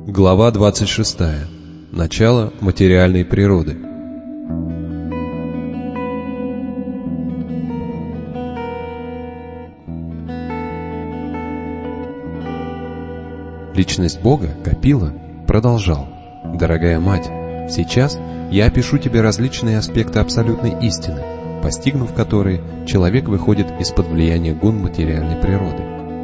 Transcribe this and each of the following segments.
Глава 26. Начало материальной природы. Личность Бога, Капила, продолжал: «Дорогая мать, сейчас я опишу тебе различные аспекты абсолютной истины, постигнув которые, человек выходит из-под влияния гун материальной природы.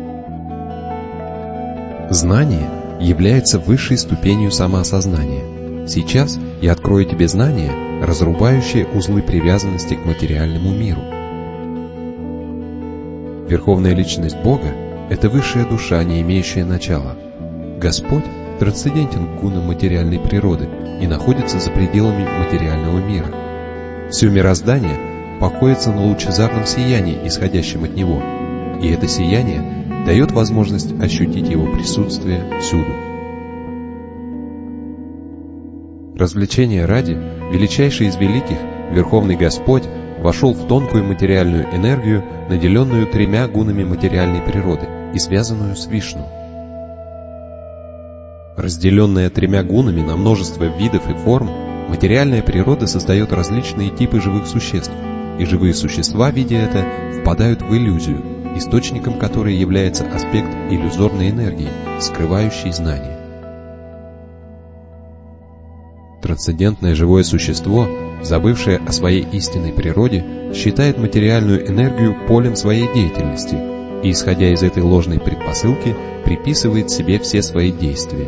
Знание является высшей ступенью самоосознания. Сейчас я открою тебе знание, разрубающее узлы привязанности к материальному миру. Верховная личность Бога — это высшая душа, не имеющая начала. Господь трансцендентен к гунам материальной природы и находится за пределами материального мира. Все мироздание покоится на лучезарном сиянии, исходящем от Него, и это сияние дает возможность ощутить Его присутствие всюду. Развлечения ради, величайший из великих, Верховный Господь, вошел в тонкую материальную энергию, наделенную тремя гунами материальной природы и связанную с Вишну. Разделенная тремя гунами на множество видов и форм, материальная природа создает различные типы живых существ, и живые существа, видя это, впадают в иллюзию, источником которой является аспект иллюзорной энергии, скрывающей знание. Трансцендентное живое существо, забывшее о своей истинной природе, считает материальную энергию полем своей деятельности и, исходя из этой ложной предпосылки, приписывает себе все свои действия.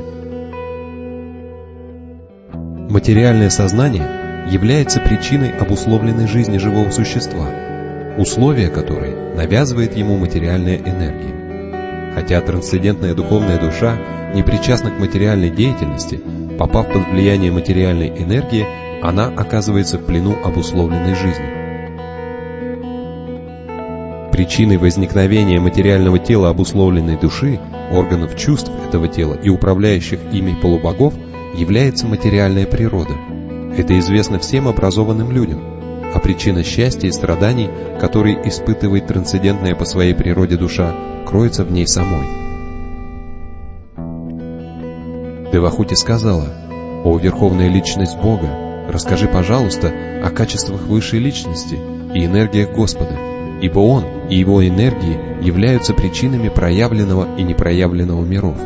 Материальное сознание является причиной обусловленной жизни живого существа, условия которой навязывает ему материальная энергия. Хотя трансцендентная духовная душа не причастна к материальной деятельности, попав под влияние материальной энергии, она оказывается в плену обусловленной жизни. Причиной возникновения материального тела обусловленной души, органов чувств этого тела и управляющих ими полубогов является материальная природа. Это известно всем образованным людям, а причина счастья и страданий, которые испытывает трансцендентная по своей природе душа, кроется в ней самой. Девахути сказала: «О Верховная Личность Бога, расскажи, пожалуйста, о качествах высшей личности и энергиях Господа, ибо Он и Его энергии являются причинами проявленного и непроявленного миров».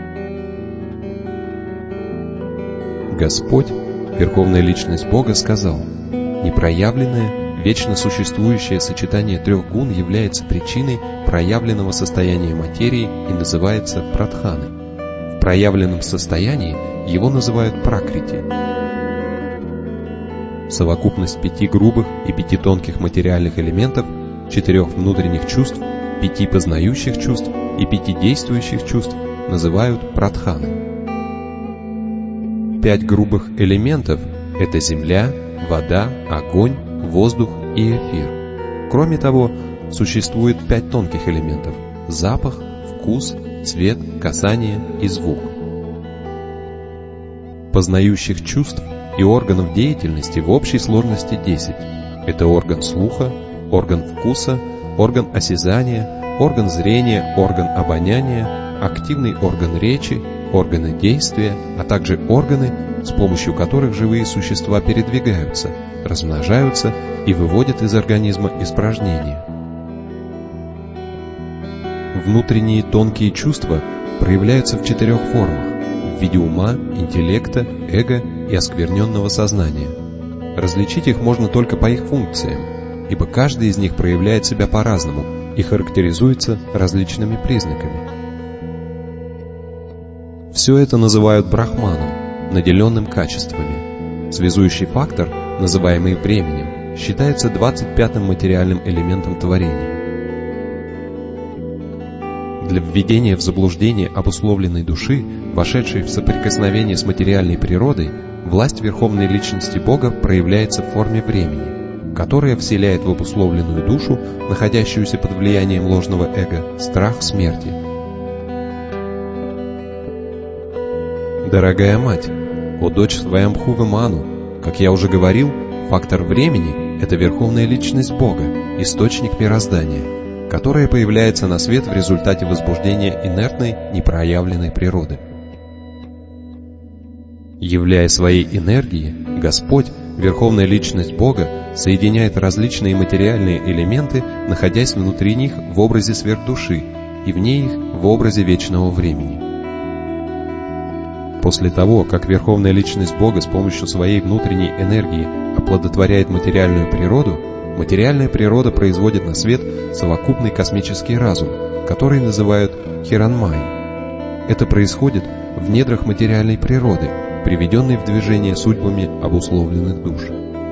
Господь, Верховная Личность Бога, сказал: «Непроявленное, вечно существующее сочетание трех гун является причиной проявленного состояния материи и называется прадханой. В проявленном состоянии его называют пракрити. Совокупность 5 грубых и 5 тонких материальных элементов, 4 внутренних чувств, 5 познающих чувств и 5 действующих чувств называют прадханой. 5 грубых элементов — это земля, вода, огонь, воздух и эфир. Кроме того, существует 5 тонких элементов — запах, вкус, цвет, касание и звук. Познающих чувств и органов деятельности в общей сложности 10. Это орган слуха, орган вкуса, орган осязания, орган зрения, орган обоняния, активный орган речи, органы действия, а также органы, с помощью которых живые существа передвигаются, размножаются и выводят из организма испражнения. Внутренние тонкие чувства проявляются в 4 формах: в виде ума, интеллекта, эго и оскверненного сознания. Различить их можно только по их функциям, ибо каждый из них проявляет себя по-разному и характеризуется различными признаками. Все это называют брахманом, наделенным качествами. Связующий фактор, называемый временем, считается 25-м материальным элементом творения. Для введения в заблуждение обусловленной души, вошедшей в соприкосновение с материальной природой, власть Верховной Личности Бога проявляется в форме времени, которое вселяет в обусловленную душу, находящуюся под влиянием ложного эго, страх смерти. Дорогая мать, о дочь Сваямбхувы Ману, как я уже говорил, фактор времени — это Верховная Личность Бога, источник мироздания, которая появляется на свет в результате возбуждения инертной, непроявленной природы. Являя своей энергией, Господь, Верховная Личность Бога, соединяет различные материальные элементы, находясь внутри них в образе сверхдуши и вне их в образе вечного времени. После того, как Верховная Личность Бога с помощью своей внутренней энергии оплодотворяет материальную природу, материальная природа производит на свет совокупный космический разум, который называют Хиранмайей. Это происходит в недрах материальной природы, приведенной в движение судьбами обусловленных душ.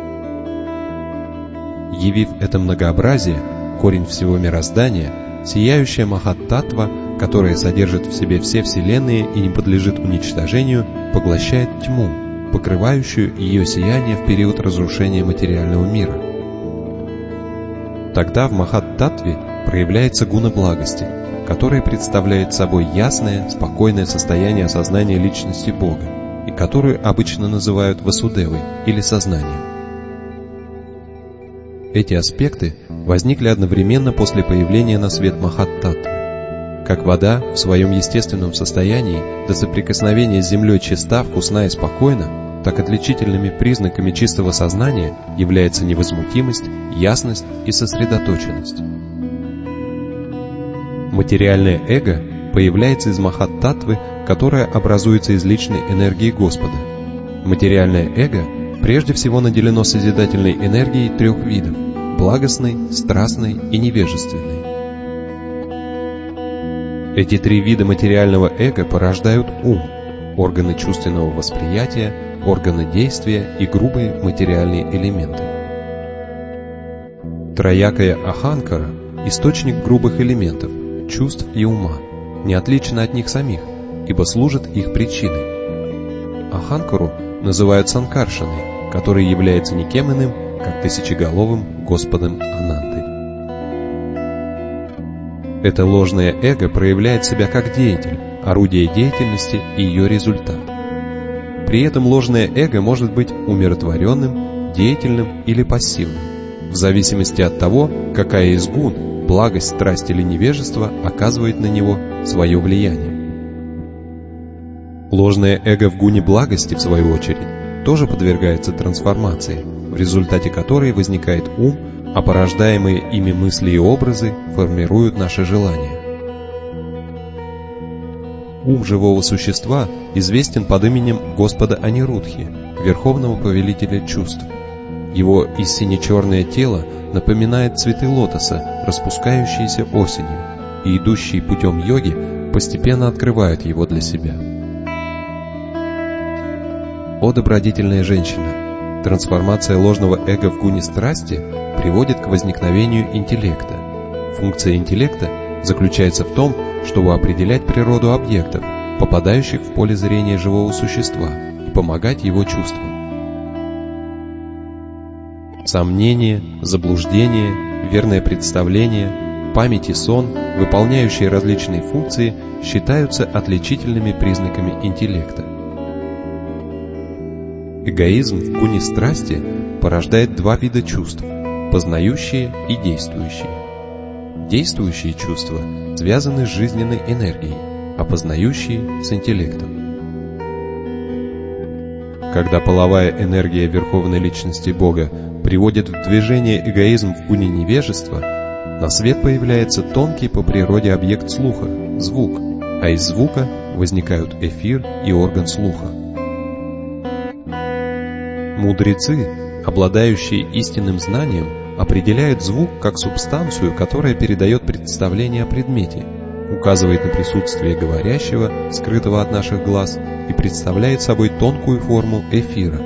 Явив это многообразие, корень всего мироздания, сияющая Махат-Таттва, которая содержит в себе все вселенные и не подлежит уничтожению, поглощает тьму, покрывающую ее сияние в период разрушения материального мира. Тогда в Махат-Таттве проявляется гуна благости, которая представляет собой ясное, спокойное состояние осознания личности Бога, и которую обычно называют Васудевой или сознанием. Эти аспекты возникли одновременно после появления на свет Махат-Таттвы. Как вода в своем естественном состоянии до соприкосновения с землей чиста, вкусна и спокойна, так отличительными признаками чистого сознания является невозмутимость, ясность и сосредоточенность. Материальное эго появляется из Махат-Таттвы, которая образуется из личной энергии Господа. Материальное эго прежде всего наделено созидательной энергией трех видов – благостной, страстной и невежественной. Эти три вида материального эго порождают ум, органы чувственного восприятия, органы действия и грубые материальные элементы. Троякая Аханкара – источник грубых элементов, чувств и ума, не отлична от них самих, ибо служит их причиной. Аханкару называют Санкаршаной, который является никем иным, как тысячеголовым Господом Анантой. Это ложное эго проявляет себя как деятель, орудие деятельности и ее результат. При этом ложное эго может быть умиротворенным, деятельным или пассивным, в зависимости от того, какая из гун, благость, страсть или невежество, оказывает на него свое влияние. Ложное эго в гуне благости, в свою очередь, тоже подвергается трансформации, в результате которой возникает ум, а порождаемые ими мысли и образы формируют наши желания. Ум живого существа известен под именем Господа Анирудхи, Верховного Повелителя Чувств. Его истинно-черное тело напоминает цветы лотоса, распускающиеся осенью, и идущие путем йоги постепенно открывают его для себя. О добродетельная женщина! Трансформация ложного эго в гуне страсти приводит к возникновению интеллекта. Функция интеллекта заключается в том, чтобы определять природу объектов, попадающих в поле зрения живого существа, и помогать его чувствам. Сомнение, заблуждение, верное представление, память и сон, выполняющие различные функции, считаются отличительными признаками интеллекта. Эгоизм в гуне страсти порождает два вида чувств – познающие и действующие. Действующие чувства связаны с жизненной энергией, а познающие – с интеллектом. Когда половая энергия Верховной Личности Бога приводит в движение эгоизм в гуне невежества, на свет появляется тонкий по природе объект слуха – звук, а из звука возникают эфир и орган слуха. Мудрецы, обладающие истинным знанием, определяют звук как субстанцию, которая передает представление о предмете, указывает на присутствие говорящего, скрытого от наших глаз, и представляет собой тонкую форму эфира.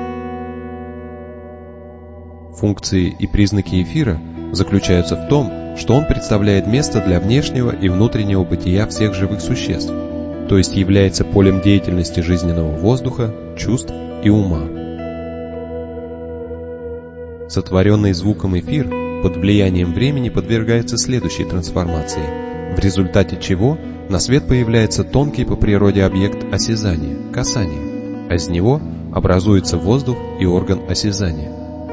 Функции и признаки эфира заключаются в том, что он представляет место для внешнего и внутреннего бытия всех живых существ, то есть является полем деятельности жизненного воздуха, чувств и ума. Сотворенный звуком эфир под влиянием времени подвергается следующей трансформации, в результате чего на свет появляется тонкий по природе объект осязания – касание, а из него образуется воздух и орган осязания.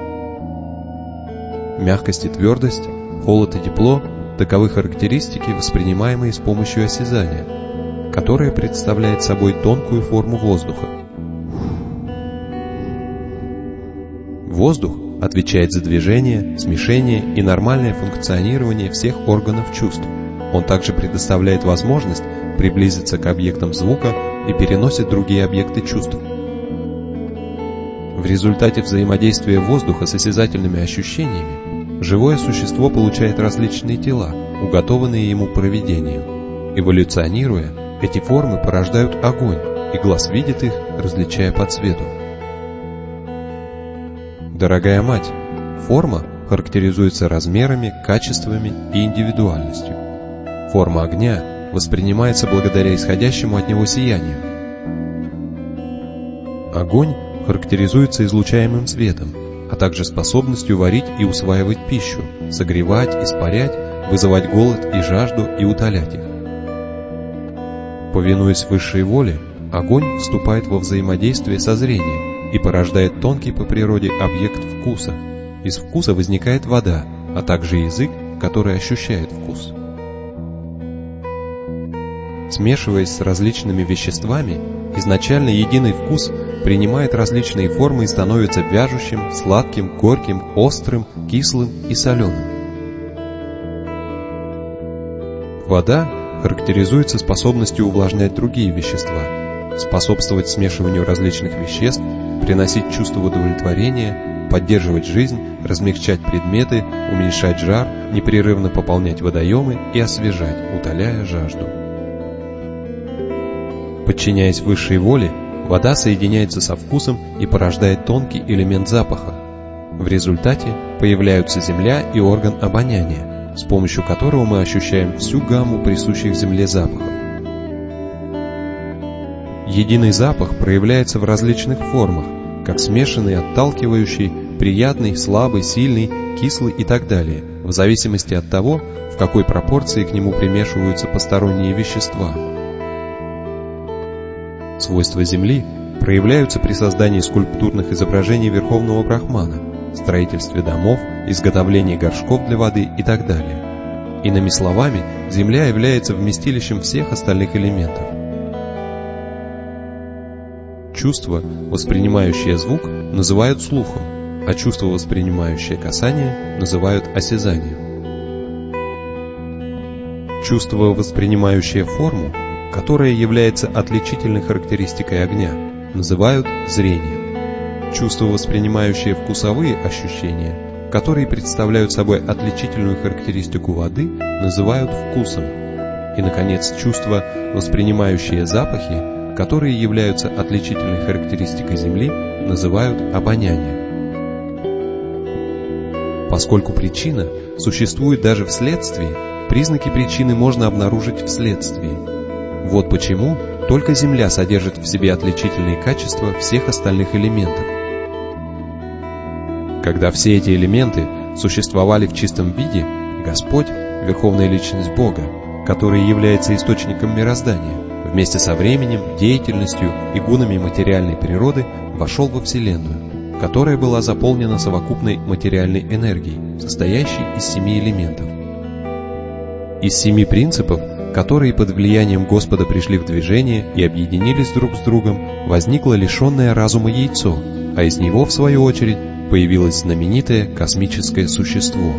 Мягкость и твердость, холод и тепло – таковы характеристики, воспринимаемые с помощью осязания, которое представляет собой тонкую форму воздуха. Воздух отвечает за движение, смешение и нормальное функционирование всех органов чувств. Он также предоставляет возможность приблизиться к объектам звука и переносит другие объекты чувств. В результате взаимодействия воздуха с осязательными ощущениями живое существо получает различные тела, уготованные ему провидением. Эволюционируя, эти формы порождают огонь, и глаз видит их, различая по цвету. Дорогая мать, форма характеризуется размерами, качествами и индивидуальностью. Форма огня воспринимается благодаря исходящему от него сиянию. Огонь характеризуется излучаемым светом, а также способностью варить и усваивать пищу, согревать, испарять, вызывать голод и жажду и утолять их. Повинуясь высшей воле, огонь вступает во взаимодействие со зрением и порождает тонкий по природе объект вкуса. Из вкуса возникает вода, а также язык, который ощущает вкус. Смешиваясь с различными веществами, изначально единый вкус принимает различные формы и становится вяжущим, сладким, горьким, острым, кислым и соленым. Вода характеризуется способностью увлажнять другие вещества, способствовать смешиванию различных веществ, приносить чувство удовлетворения, поддерживать жизнь, размягчать предметы, уменьшать жар, непрерывно пополнять водоемы и освежать, утоляя жажду. Подчиняясь высшей воле, вода соединяется со вкусом и порождает тонкий элемент запаха. В результате появляются земля и орган обоняния, с помощью которого мы ощущаем всю гамму присущих земле запахов. Единый запах проявляется в различных формах, как смешанный, отталкивающий, приятный, слабый, сильный, кислый и так далее, в зависимости от того, в какой пропорции к нему примешиваются посторонние вещества. Свойства Земли проявляются при создании скульптурных изображений Верховного Брахмана, строительстве домов, изготовлении горшков для воды и так далее. Иными словами, Земля является вместилищем всех остальных элементов. Чувство, воспринимающее звук, называют слухом, а чувство, воспринимающее касание, называют осязанием. Чувство, воспринимающее форму, которая является отличительной характеристикой огня, называют зрением. Чувства, воспринимающие вкусовые ощущения, которые представляют собой отличительную характеристику воды, называют вкусом. И, наконец, чувства, воспринимающие запахи, которые являются отличительной характеристикой Земли, называют обонянием. Поскольку причина существует даже в следствии, признаки причины можно обнаружить в следствии. Вот почему только Земля содержит в себе отличительные качества всех остальных элементов. Когда все эти элементы существовали в чистом виде, Господь, Верховная Личность Бога, который является источником мироздания, вместе со временем, деятельностью и гунами материальной природы вошел во Вселенную, которая была заполнена совокупной материальной энергией, состоящей из 7 элементов. Из 7 принципов, которые под влиянием Господа пришли в движение и объединились друг с другом, возникло лишенное разума яйцо, а из него, в свою очередь, появилось знаменитое космическое существо.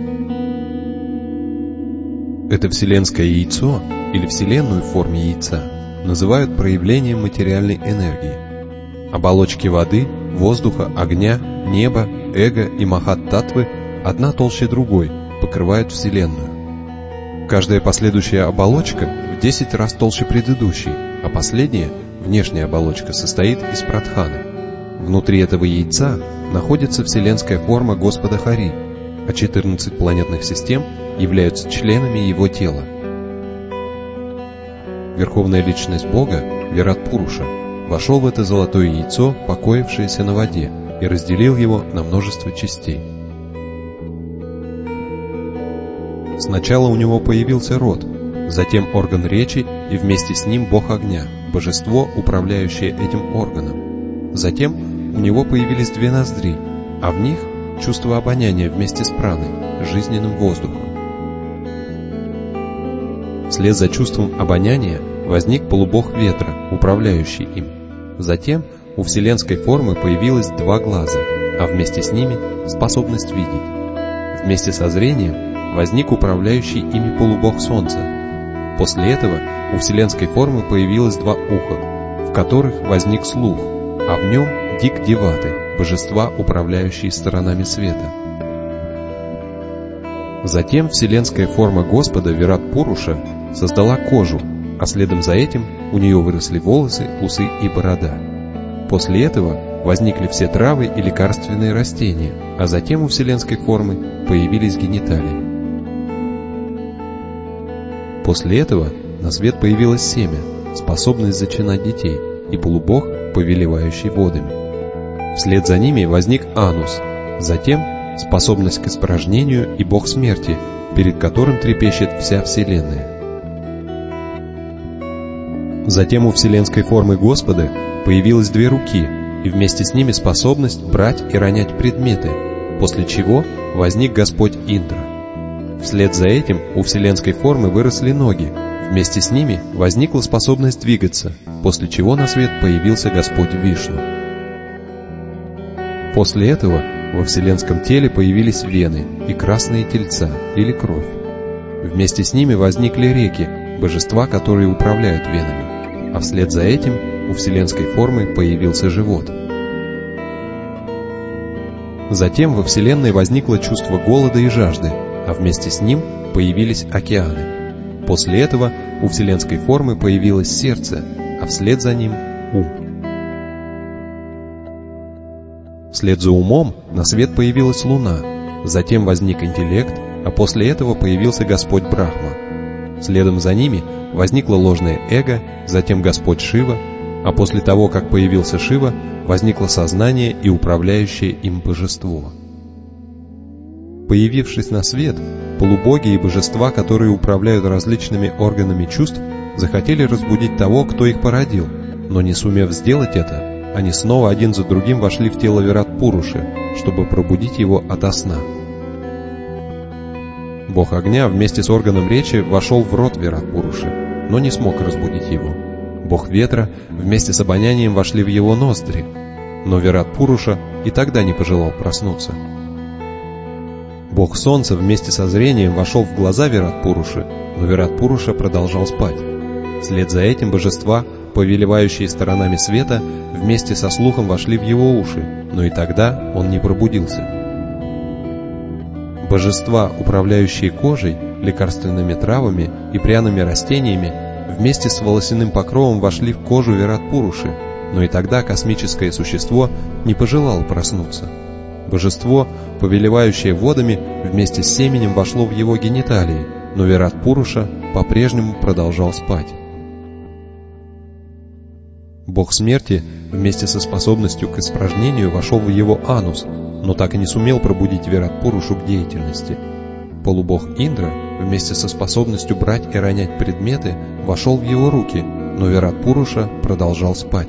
Это вселенское яйцо, или Вселенную в форме яйца, называют проявлением материальной энергии. Оболочки воды, воздуха, огня, неба, эго и махат-татвы, одна толще другой, покрывают Вселенную. Каждая последующая оболочка в 10 раз толще предыдущей, а последняя, внешняя оболочка, состоит из прадханы. Внутри этого яйца находится вселенская форма Господа Хари, а 14 планетных систем являются членами его тела. Верховная Личность Бога, Вират Пуруша, вошел в это золотое яйцо, покоившееся на воде, и разделил его на множество частей. Сначала у него появился рот, затем орган речи и вместе с ним бог огня, божество, управляющее этим органом. Затем у него появились 2 ноздри, а в них чувство обоняния вместе с праной, жизненным воздухом. Вслед за чувством обоняния возник полубог ветра, управляющий им. Затем у вселенской формы появилось 2 глаза, а вместе с ними способность видеть. Вместе со зрением возник управляющий ими полубог Солнца. После этого у вселенской формы появилось два уха, в которых возник слух, а в нем Дик-деваты, божества, управляющие сторонами света. Затем вселенская форма Господа Вират-Пуруша создала кожу, а следом за этим у нее выросли волосы, усы и борода. После этого возникли все травы и лекарственные растения, а затем у вселенской формы появились гениталии. После этого на свет появилось семя, способность зачинать детей, и полубог, повелевающий водами. Вслед за ними возник Анус, затем способность к испражнению и бог смерти, перед которым трепещет вся вселенная. Затем у вселенской формы Господа появилось две руки, и вместе с ними способность брать и ронять предметы, после чего возник Господь Индра. Вслед за этим у вселенской формы выросли ноги, вместе с ними возникла способность двигаться, после чего на свет появился Господь Вишну. После этого во вселенском теле появились вены и красные тельца или кровь. Вместе с ними возникли реки, божества, которые управляют венами, а вслед за этим у вселенской формы появился живот. Затем во вселенной возникло чувство голода и жажды, а вместе с ним появились океаны. После этого у вселенской формы появилось сердце, а вслед за ним ум. Вслед за умом на свет появилась луна, затем возник интеллект, а после этого появился Господь Брахма. Следом за ними возникло ложное эго, затем Господь Шива, а после того, как появился Шива, возникло сознание и управляющее им божество. Появившись на свет, полубоги и божества, которые управляют различными органами чувств, захотели разбудить того, кто их породил, но не сумев сделать это, они снова один за другим вошли в тело Вират-Пуруши, чтобы пробудить его ото сна. Бог огня вместе с органом речи вошел в рот Вират-Пуруши, но не смог разбудить его. Бог ветра вместе с обонянием вошли в его ноздри, но Вират-Пуруша и тогда не пожелал проснуться. Бог солнца вместе со зрением вошел в глаза Вират-Пуруши, но Вират-Пуруша продолжал спать. Вслед за этим божества, повелевающие сторонами света, вместе со слухом вошли в его уши, но и тогда он не пробудился. Божества, управляющие кожей, лекарственными травами и пряными растениями, вместе с волосяным покровом вошли в кожу Вират-Пуруши, но и тогда космическое существо не пожелало проснуться. Божество, повелевающее водами, вместе с семенем вошло в его гениталии, но Вират-Пуруша по-прежнему продолжал спать. Бог смерти вместе со способностью к испражнению вошел в его анус, но так и не сумел пробудить Вират-Пурушу к деятельности. Полубог Индра вместе со способностью брать и ронять предметы вошел в его руки, но Вират-Пуруша продолжал спать.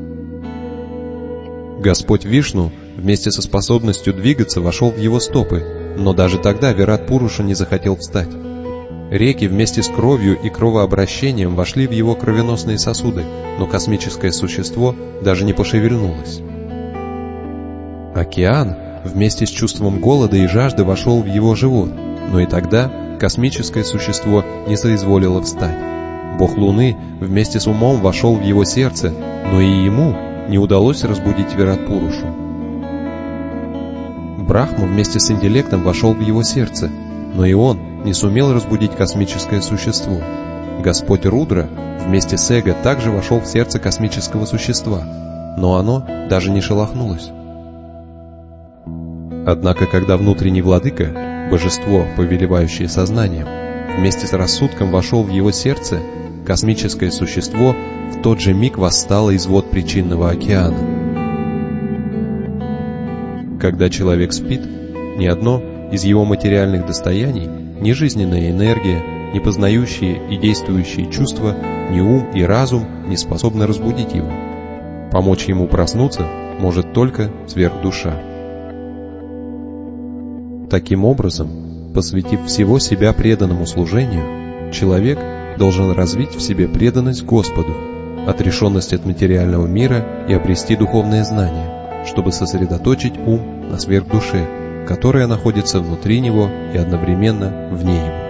Господь Вишну вместе со способностью двигаться вошел в его стопы, но даже тогда Вират-Пуруша не захотел встать. Реки вместе с кровью и кровообращением вошли в его кровеносные сосуды, но космическое существо даже не пошевельнулось. Океан вместе с чувством голода и жажды вошел в его живот, но и тогда космическое существо не соизволило встать. Бог Луны вместе с умом вошел в его сердце, но и ему не удалось разбудить Вират-Пурушу. Брахма вместе с интеллектом вошел в его сердце, но и он не сумел разбудить космическое существо. Господь Рудра вместе с эго также вошел в сердце космического существа, но оно даже не шелохнулось. Однако, когда внутренний владыка, божество, повелевающее сознанием, вместе с рассудком вошел в его сердце, космическое существо в тот же миг восстало из вод причинного океана. Когда человек спит, ни одно из его материальных достояний, ни жизненная энергия, ни познающие и действующие чувства, ни ум и разум не способны разбудить его. Помочь ему проснуться может только сверхдуша. Таким образом, посвятив всего себя преданному служению, человек должен развить в себе преданность Господу, отрешенность от материального мира и обрести духовное знание, чтобы сосредоточить ум на сверхдуше, которая находится внутри него и одновременно вне его.